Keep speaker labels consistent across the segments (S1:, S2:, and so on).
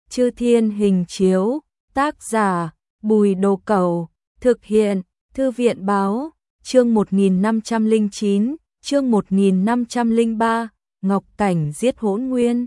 S1: Chư Thiên Hình Chiếu, tác giả Bùi Đồ Cẩu, thực hiện Thư viện Báo, chương 1509, chương 1503, Ngọc Cảnh giết Hỗn Nguyên.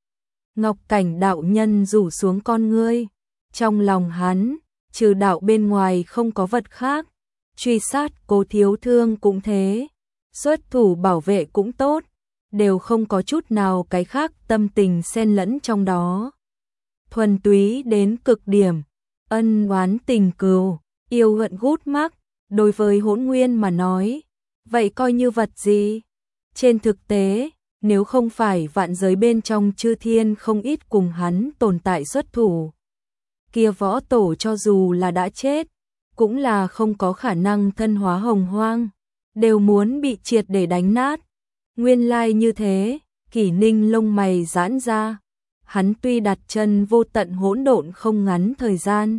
S1: Ngọc Cảnh đạo nhân rủ xuống con ngươi, trong lòng hắn, trừ đạo bên ngoài không có vật khác, truy sát Cố Thiếu Thương cũng thế, xuất thủ bảo vệ cũng tốt, đều không có chút nào cái khác tâm tình xen lẫn trong đó. Thuần túy đến cực điểm, ân oán tình cừu, yêu hận gút mắc, đối với Hỗn Nguyên mà nói, vậy coi như vật gì? Trên thực tế, nếu không phải vạn giới bên trong chư thiên không ít cùng hắn tồn tại xuất thủ, kia võ tổ cho dù là đã chết, cũng là không có khả năng thân hóa hồng hoang, đều muốn bị triệt để đánh nát. Nguyên lai như thế, Kỷ Ninh lông mày giãn ra, hắn tuy đặt chân vô tận hỗn độn không ngắn thời gian,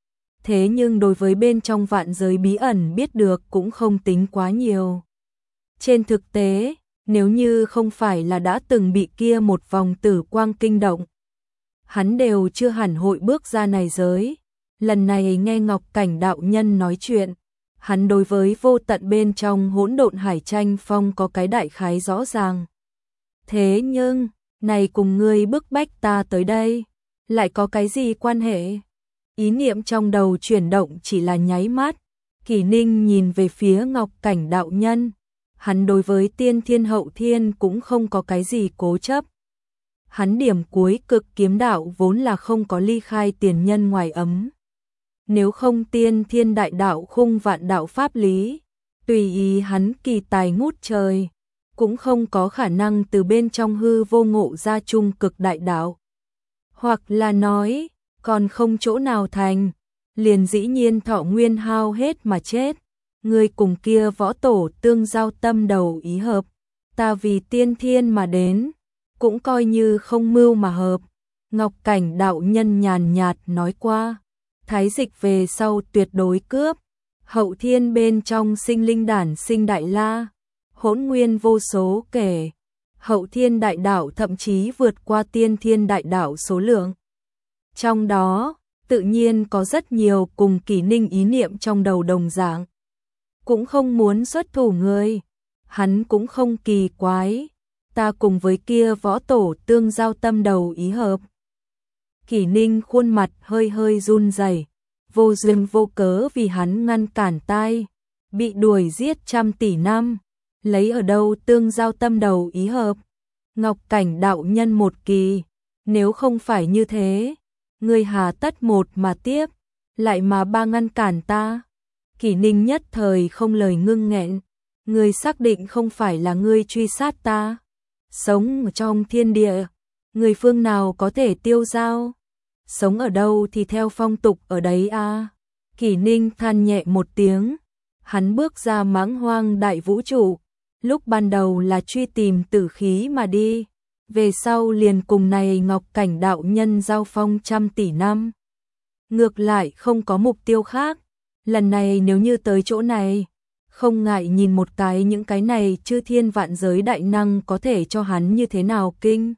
S1: thế nhưng đối với bên trong vạn giới bí ẩn biết được cũng không tính quá nhiều. Trên thực tế, nếu như không phải là đã từng bị kia một vòng tử quang kinh động, hắn đều chưa hẳn hội bước ra này giới. Lần này nghe Ngọc Cảnh đạo nhân nói chuyện, hắn đối với vô tận bên trong hỗn độn hải tranh phong có cái đại khái rõ ràng. Thế nhưng, này cùng ngươi bức bách ta tới đây, lại có cái gì quan hệ? Ý niệm trong đầu chuyển động chỉ là nháy mắt, Kỷ Ninh nhìn về phía Ngọc Cảnh đạo nhân, hắn đối với tiên thiên hậu thiên cũng không có cái gì cố chấp. Hắn điểm cuối cực kiếm đạo vốn là không có ly khai tiền nhân ngoài ấm. Nếu không tiên thiên đại đạo khung vạn đạo pháp lý, tùy ý hắn kỳ tài ngút trời, cũng không có khả năng từ bên trong hư vô ngộ ra trung cực đại đạo. Hoặc là nói, còn không chỗ nào thành, liền dĩ nhiên thọ nguyên hao hết mà chết. Người cùng kia võ tổ tương giao tâm đầu ý hợp, ta vì tiên thiên mà đến, cũng coi như không mưu mà hợp. Ngọc Cảnh đạo nhân nhàn nhạt nói qua, thái dịch về sau tuyệt đối cướp, hậu thiên bên trong sinh linh đản sinh đại la, hỗn nguyên vô số kể, hậu thiên đại đạo thậm chí vượt qua tiên thiên đại đạo số lượng. Trong đó, tự nhiên có rất nhiều cùng Kỷ Ninh ý niệm trong đầu đồng dạng. Cũng không muốn xuất thủ người, hắn cũng không kỳ quái, ta cùng với kia võ tổ tương giao tâm đầu ý hợp. Kỷ Ninh khuôn mặt hơi hơi run rẩy, vô duyên vô cớ vì hắn ngăn cản tai, bị đuổi giết trăm tỷ năm, lấy ở đâu tương giao tâm đầu ý hợp. Ngọc Cảnh đạo nhân một kỳ, nếu không phải như thế, ngươi hà tất một mà tiếp, lại mà ba ngăn cản ta. Kỷ Ninh nhất thời không lời ngưng nghẹn, ngươi xác định không phải là ngươi truy sát ta, sống ở trong thiên địa, người phương nào có thể tiêu dao, sống ở đâu thì theo phong tục ở đấy a. Kỷ Ninh than nhẹ một tiếng, hắn bước ra mãng hoang đại vũ trụ, lúc ban đầu là truy tìm tử khí mà đi, về sau liền cùng này Ngọc Cảnh đạo nhân giao phong trăm tỷ năm. Ngược lại không có mục tiêu khác, lần này nếu như tới chỗ này, không ngại nhìn một cái những cái này chư thiên vạn giới đại năng có thể cho hắn như thế nào kinh.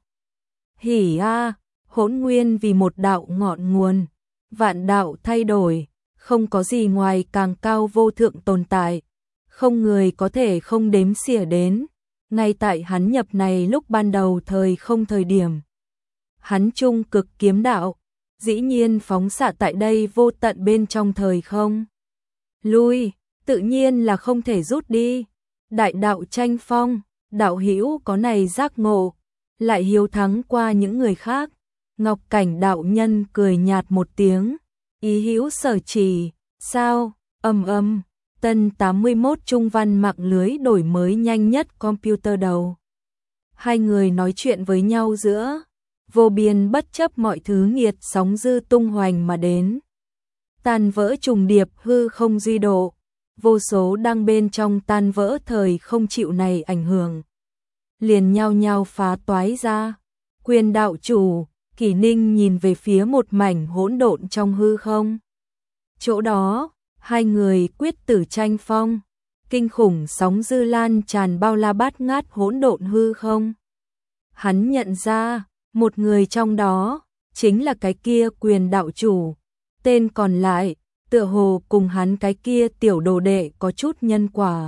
S1: Hỉ a, hỗn nguyên vì một đạo ngọn nguồn, vạn đạo thay đổi, không có gì ngoài càng cao vô thượng tồn tại, không người có thể không đếm xỉa đến. Ngay tại hắn nhập này lúc ban đầu thời không thời điểm, hắn trung cực kiếm đạo, dĩ nhiên phóng xạ tại đây vô tận bên trong thời không. Lui, tự nhiên là không thể rút đi. Đại đạo tranh phong, đạo hữu có này giác ngộ, lại hiếu thắng qua những người khác. Ngọc Cảnh đạo nhân cười nhạt một tiếng, ý hữu sở chỉ, sao, Tân 81 trung văn mạng lưới đổi mới nhanh nhất computer đầu. Hai người nói chuyện với nhau giữa, vô biên bất chấp mọi thứ nghiệt sóng dư tung hoành mà đến. Tan vỡ trùng điệp hư không duy độ, vô số đang bên trong tan vỡ thời không chịu này ảnh hưởng. Liền nhau nhau phá toái ra, quyền đạo chủ, Kỷ Ninh nhìn về phía một mảnh hỗn độn trong hư không. Chỗ đó, hai người quyết tử tranh phong, kinh khủng sóng dư lan tràn bao la bát ngát hỗn độn hư không. Hắn nhận ra, một người trong đó, chính là cái kia Quyền đạo chủ. Tên còn lại, tựa hồ cùng hắn cái kia tiểu đồ đệ có chút nhân quả.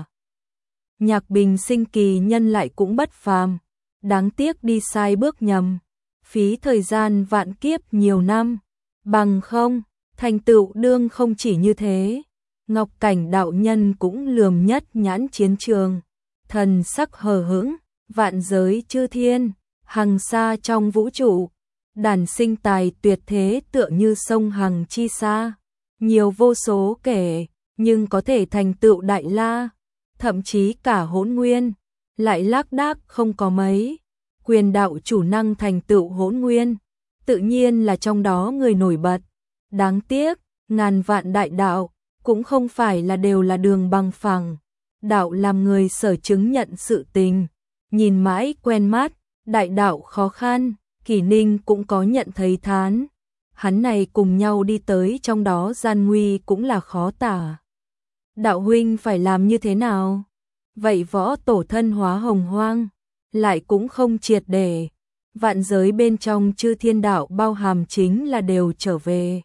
S1: Nhạc Bình Sinh kỳ nhân lại cũng bất phàm, đáng tiếc đi sai bước nhầm, phí thời gian vạn kiếp nhiều năm, bằng không, thành tựu đương không chỉ như thế. Ngọc Cảnh đạo nhân cũng lườm nhất nhãn chiến trường, thần sắc hờ hững, vạn giới chư thiên, hằng xa trong vũ trụ, đàn sinh tài tuyệt thế tựa như sông hằng chi xa, nhiều vô số kể, nhưng có thể thành tựu đại la, thậm chí cả hỗn nguyên, lại lác đác không có mấy. Quyền đạo chủ năng thành tựu hỗn nguyên, tự nhiên là trong đó người nổi bật. Đáng tiếc, ngàn vạn đại đạo, cũng không phải là đều là đường bằng phẳng. Đạo làm người sở chứng nhận sự tình, nhìn mãi quen mắt, đại đạo khó khăn, Kỷ Ninh cũng có nhận thấy thán. Hắn này cùng nhau đi tới trong đó gian nguy cũng là khó tả. Đạo huynh phải làm như thế nào? Vậy võ tổ thân hóa hồng hoang, lại cũng không triệt để. Vạn giới bên trong chư thiên đạo bao hàm chính là đều trở về.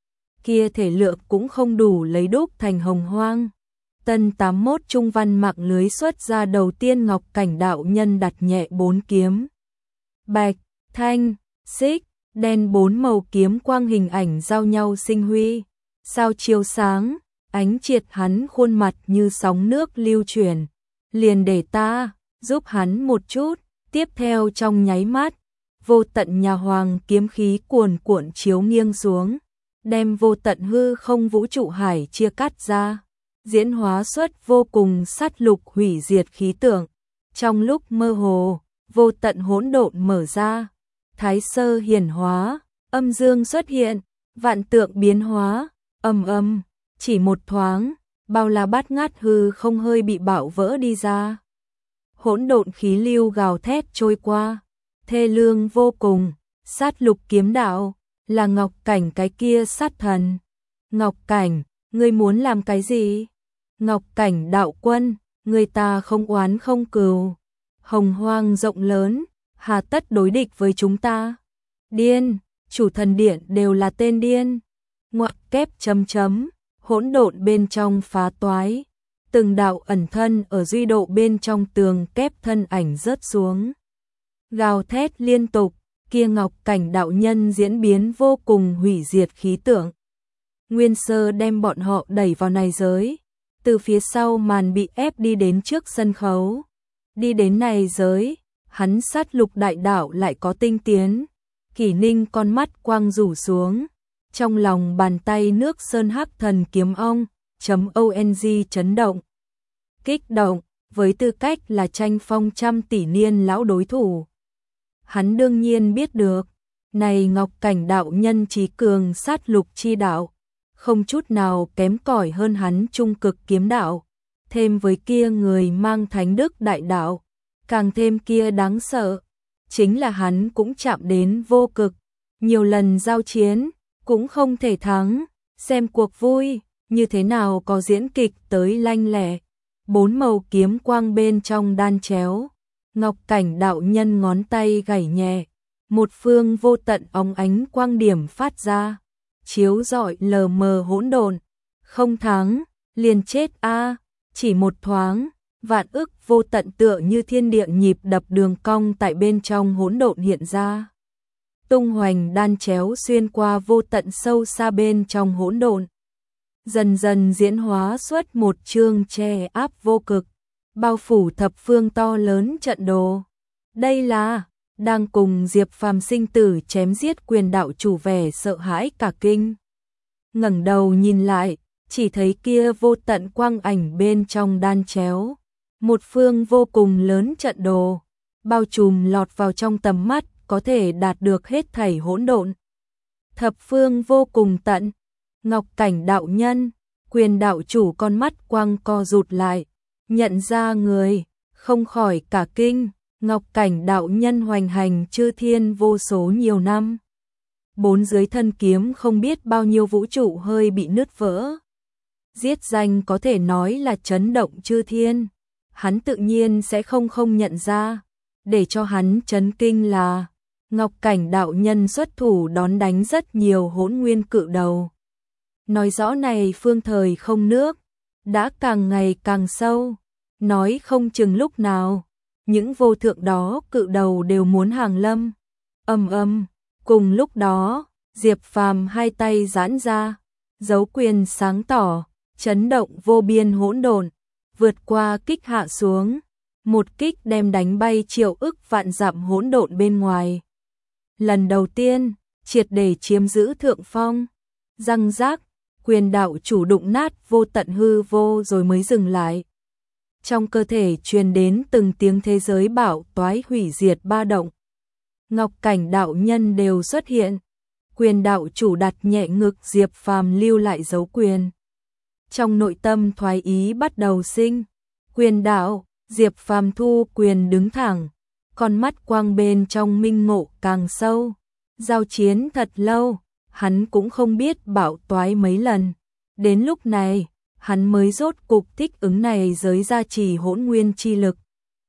S1: Kia thể lượng cũng không đủ lấy đúc thành hồng hoang. Tân 81 trung văn mạng lưới xuất ra đầu tiên Ngọc Cảnh đạo nhân đặt nhẹ 4 kiếm. Bạch, thanh, xích, đen 4 màu kiếm quang hình ảnh giao nhau sinh huy. Sao chiếu sáng, ánh triệt hắn khuôn mặt như sóng nước lưu chuyển. Liền để ta giúp hắn một chút, tiếp theo trong nháy mắt, vô tận nhà hoàng kiếm khí cuồn cuộn chiếu nghiêng xuống, đem vô tận hư không vũ trụ hải chia cắt ra, diễn hóa xuất vô cùng sát lục hủy diệt khí tượng. Trong lúc mơ hồ, vô tận hỗn độn mở ra, thái sơ hiển hóa, âm dương xuất hiện, vạn tượng biến hóa, âm, chỉ một thoáng, bao la bát ngát hư không hơi bị bạo vỡ đi ra. Hỗn độn khí lưu gào thét trôi qua, thê lương vô cùng, sát lục kiếm đạo, là Ngọc Cảnh cái kia sát thần. Ngọc Cảnh, ngươi muốn làm cái gì? Ngọc Cảnh đạo quân, người ta không oán không cừu. Hồng hoang rộng lớn, hà tất đối địch với chúng ta? Điên, chủ thần điện đều là tên điên. Ngoặc kép chấm, hỗn độn bên trong phá toái. Từng đạo ẩn thân ở duy độ bên trong tường kép thân ảnh rớt xuống. Gào thét liên tục, kia Ngọc Cảnh đạo nhân diễn biến vô cùng hủy diệt khí tượng. Nguyên sơ đem bọn họ đẩy vào này giới, từ phía sau màn bị ép đi đến trước sân khấu. Đi đến này giới, hắn sát lục đại đạo lại có tinh tiến. Kỷ Ninh con mắt quang rủ xuống, trong lòng bàn tay nước sơn hắc thần kiếm ong chấn động. Kích động, với tư cách là tranh phong trăm tỷ niên lão đối thủ. Hắn đương nhiên biết được, này Ngọc Cảnh đạo nhân trí cường sát lục chi đạo, không chút nào kém cỏi hơn hắn trung cực kiếm đạo, thêm với kia người mang thánh đức đại đạo, càng thêm kia đáng sợ, chính là hắn cũng chạm đến vô cực, nhiều lần giao chiến, cũng không thể thắng, xem cuộc vui, như thế nào có diễn kịch tới lanh lẹ, 4 màu kiếm quang bên trong đan chéo, Ngọc Cảnh đạo nhân ngón tay gảy nhẹ, một phương vô tận óng ánh quang điểm phát ra, chiếu rọi lờ mờ hỗn độn, không thắng, liền chết a, chỉ một thoáng, vạn ức vô tận tựa như thiên địa nhịp đập đường cong tại bên trong hỗn độn hiện ra. Tung hoành đan chéo xuyên qua vô tận sâu xa bên trong hỗn độn, dần dần diễn hóa xuất một chương che áp vô cực, bao phủ thập phương to lớn trận đồ. Đây là đang cùng Diệp Phàm sinh tử chém giết Quyền đạo chủ vẻ sợ hãi cả kinh. Ngẩng đầu nhìn lại, chỉ thấy kia vô tận quang ảnh bên trong đan chéo, một phương vô cùng lớn trận đồ, bao trùm lọt vào trong tầm mắt, có thể đạt được hết thảy hỗn độn. Thập phương vô cùng tận, Ngọc Cảnh đạo nhân, Quyền đạo chủ con mắt quang co rụt lại, nhận ra người, không khỏi cả kinh. Ngọc Cảnh đạo nhân hoành hành chư thiên vô số nhiều năm, 4 dưới thân kiếm không biết bao nhiêu vũ trụ hơi bị nứt vỡ. Giết danh có thể nói là chấn động chư thiên, hắn tự nhiên sẽ không nhận ra, để cho hắn chấn kinh là Ngọc Cảnh đạo nhân xuất thủ đón đánh rất nhiều hỗn nguyên cự đầu. Nói rõ này phương thời không nước, đã càng ngày càng sâu, nói không chừng lúc nào, những vô thượng đó cự đầu đều muốn hàng lâm. Cùng lúc đó, Diệp Phàm hai tay giãn ra, dấu quyền sáng tỏ, chấn động vô biên hỗn độn, vượt qua kích hạ xuống, một kích đem đánh bay triệu ức vạn dặm hỗn độn bên ngoài. Lần đầu tiên, triệt để chiếm giữ thượng phong, răng rác, quyền đạo chủ đụng nát vô tận hư vô rồi mới dừng lại. Trong cơ thể truyền đến từng tiếng thế giới bạo toái hủy diệt ba động. Ngọc Cảnh đạo nhân đều xuất hiện, quyền đạo chủ đặt nhẹ ngực Diệp Phàm lưu lại dấu quyền. Trong nội tâm thoái ý bắt đầu sinh, quyền đạo, Diệp Phàm thu quyền đứng thẳng, con mắt quang bên trong minh ngộ càng sâu. Giao chiến thật lâu, hắn cũng không biết bạo toái mấy lần. Đến lúc này, hắn mới rốt cục thích ứng này giới gia trì hỗn nguyên chi lực.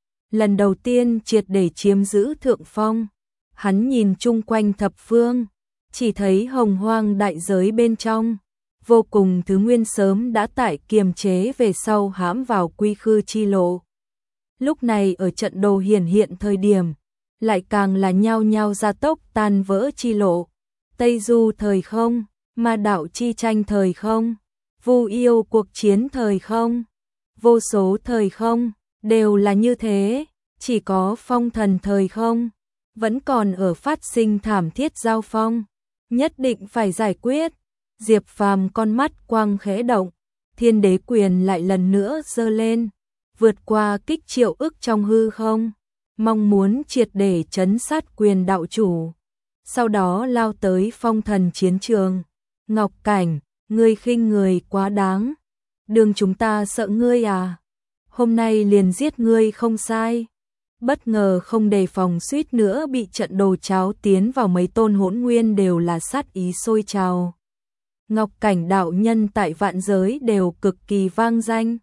S1: Lần đầu tiên triệt để chiếm giữ thượng phong, hắn nhìn chung quanh thập phương, chỉ thấy hồng hoang đại giới bên trong, vô cùng thứ nguyên sớm đã tại kiềm chế về sau hãm vào quy khư chi lộ. Lúc này ở trận đồ hiển hiện thời điểm, lại càng là nhao nhao gia tốc tan vỡ chi lộ. Tây du thời không, ma đạo chi tranh thời không, vu yêu cuộc chiến thời không, vô số thời không, đều là như thế, chỉ có phong thần thời không, vẫn còn ở phát sinh thảm thiết giao phong, nhất định phải giải quyết. Diệp Phàm con mắt quang khẽ động, thiên đế quyền lại lần nữa giơ lên, vượt qua kích triệu ức trong hư không, mong muốn triệt để trấn sát quyền đạo chủ. Sau đó lao tới phong thần chiến trường. Ngọc Cảnh, ngươi khinh người quá đáng, đường chúng ta sợ ngươi à? Hôm nay liền giết ngươi không sai. Bất ngờ không đề phòng suýt nữa bị trận đồ cháo tiến vào, mấy tôn hỗn nguyên đều là sát ý sôi trào. Ngọc Cảnh đạo nhân tại vạn giới đều cực kỳ vang danh.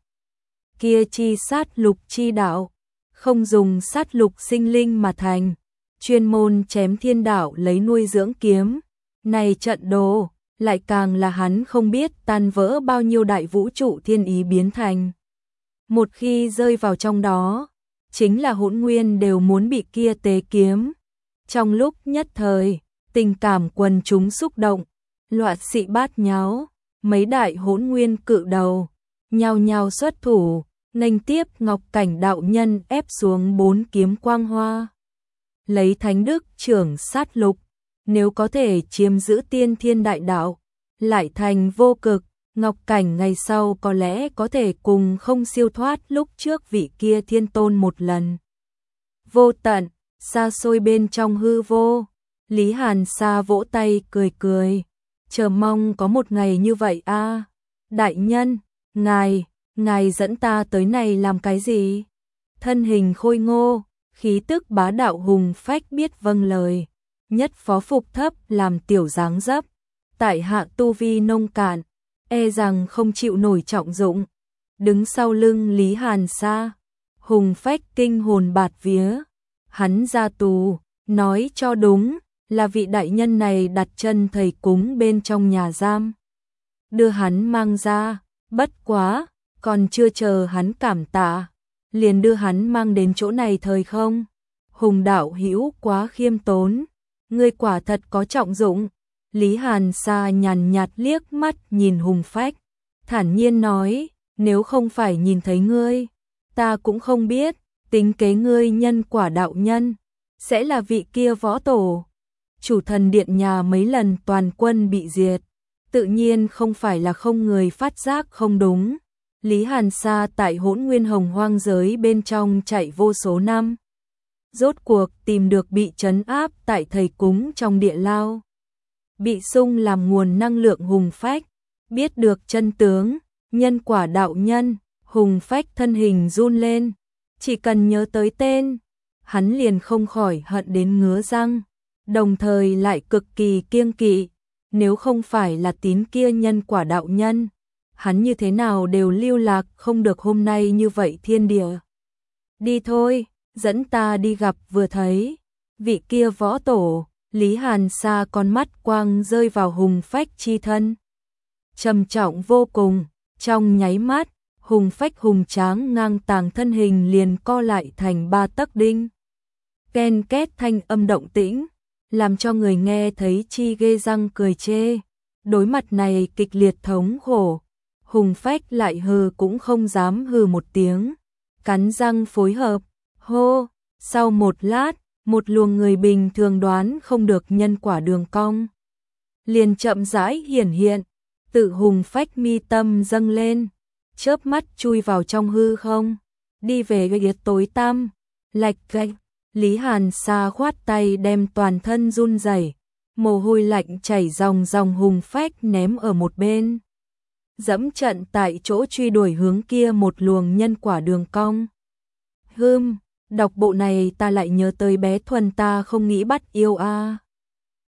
S1: Kia chi sát lục chi đạo, không dùng sát lục sinh linh mà thành, chuyên môn chém thiên đạo lấy nuôi dưỡng kiếm. Này trận đồ, lại càng là hắn không biết tan vỡ bao nhiêu đại vũ trụ thiên ý biến thành. Một khi rơi vào trong đó, chính là hỗn nguyên đều muốn bị kia tế kiếm. Trong lúc nhất thời, tình cảm quần chúng xúc động, loạn xị bát nháo, mấy đại hỗn nguyên cự đầu, nhao nhao xuất thủ, nghênh tiếp Ngọc Cảnh đạo nhân ép xuống 4 kiếm quang hoa. Lấy thánh đức trưởng sát lục, nếu có thể chiếm giữ tiên thiên đại đạo, lại thành vô cực, Ngọc Cảnh ngày sau có lẽ có thể cùng không siêu thoát lúc trước vị kia thiên tôn một lần. Vô tận, xa xôi bên trong hư vô, Lý Hàn Sa vỗ tay cười cười, chờ mong có một ngày như vậy a. Đại nhân, ngài dẫn ta tới này làm cái gì? Thân hình khôi ngô, khí tức bá đạo hùng phách biết vâng lời, nhất phó phục thấp làm tiểu dáng dấp, tại hạ tu vi nông cạn, e rằng không chịu nổi trọng dụng. Đứng sau lưng Lý Hàn Sa, hùng phách kinh hồn bạt vía, hắn ra tù, nói cho đúng, là vị đại nhân này đặt chân thầy cúng bên trong nhà giam, đưa hắn mang ra, bất quá, còn chưa chờ hắn cảm tạ, liền đưa hắn mang đến chỗ này thời không. Hùng đạo hữu quá khiêm tốn, ngươi quả thật có trọng dụng. Lý Hàn Sa nhàn nhạt liếc mắt nhìn hùng phách, thản nhiên nói, nếu không phải nhìn thấy ngươi, ta cũng không biết, tính kế ngươi nhân quả đạo nhân, sẽ là vị kia võ tổ. Chủ thần điện nhà mấy lần toàn quân bị diệt, tự nhiên không phải là không người phát giác không đúng. Lý Hàn Sa tại hỗn nguyên hồng hoang giới bên trong chạy vô số năm, rốt cuộc tìm được bị trấn áp tại thầy cúng trong địa lao, bị sung làm nguồn năng lượng hùng phách, biết được chân tướng, nhân quả đạo nhân, hùng phách thân hình run lên, chỉ cần nhớ tới tên, hắn liền không khỏi hận đến ngứa răng, đồng thời lại cực kỳ kiêng kỵ, nếu không phải là tín kia nhân quả đạo nhân, hắn như thế nào đều lưu lạc không được hôm nay như vậy thiên địa. Đi thôi, dẫn ta đi gặp vừa thấy. Vị kia võ tổ, Lý Hàn Sa con mắt quang rơi vào Hùng Phách chi thân. Trầm trọng vô cùng, trong nháy mắt, Hùng Phách hùng tráng ngang tàng thân hình liền co lại thành 3 tấc đinh. Ken két thanh âm động tĩnh, làm cho người nghe thấy chi ghê răng cười chê. Đối mặt này kịch liệt thống khổ, Hùng Phách lại hừ cũng không dám hừ một tiếng, cắn răng phối hợp, hô, sau một lát, một luồng người bình thường đoán không được nhân quả đường cong. Liền chậm rãi hiển hiện, tự Hùng Phách mi tâm dâng lên, chớp mắt chui vào trong hư không, đi về gạch tối tăm, lạch gạch. Lý Hàn Sa khoát tay đem toàn thân run rẩy, mồ hôi lạnh chảy ròng ròng. Hùng Phách ném ở một bên, dẫm trận tại chỗ truy đuổi hướng kia một luồng nhân quả đường cong. Đọc bộ này ta lại nhớ tới bé Thuần ta không nghĩ bắt yêu a.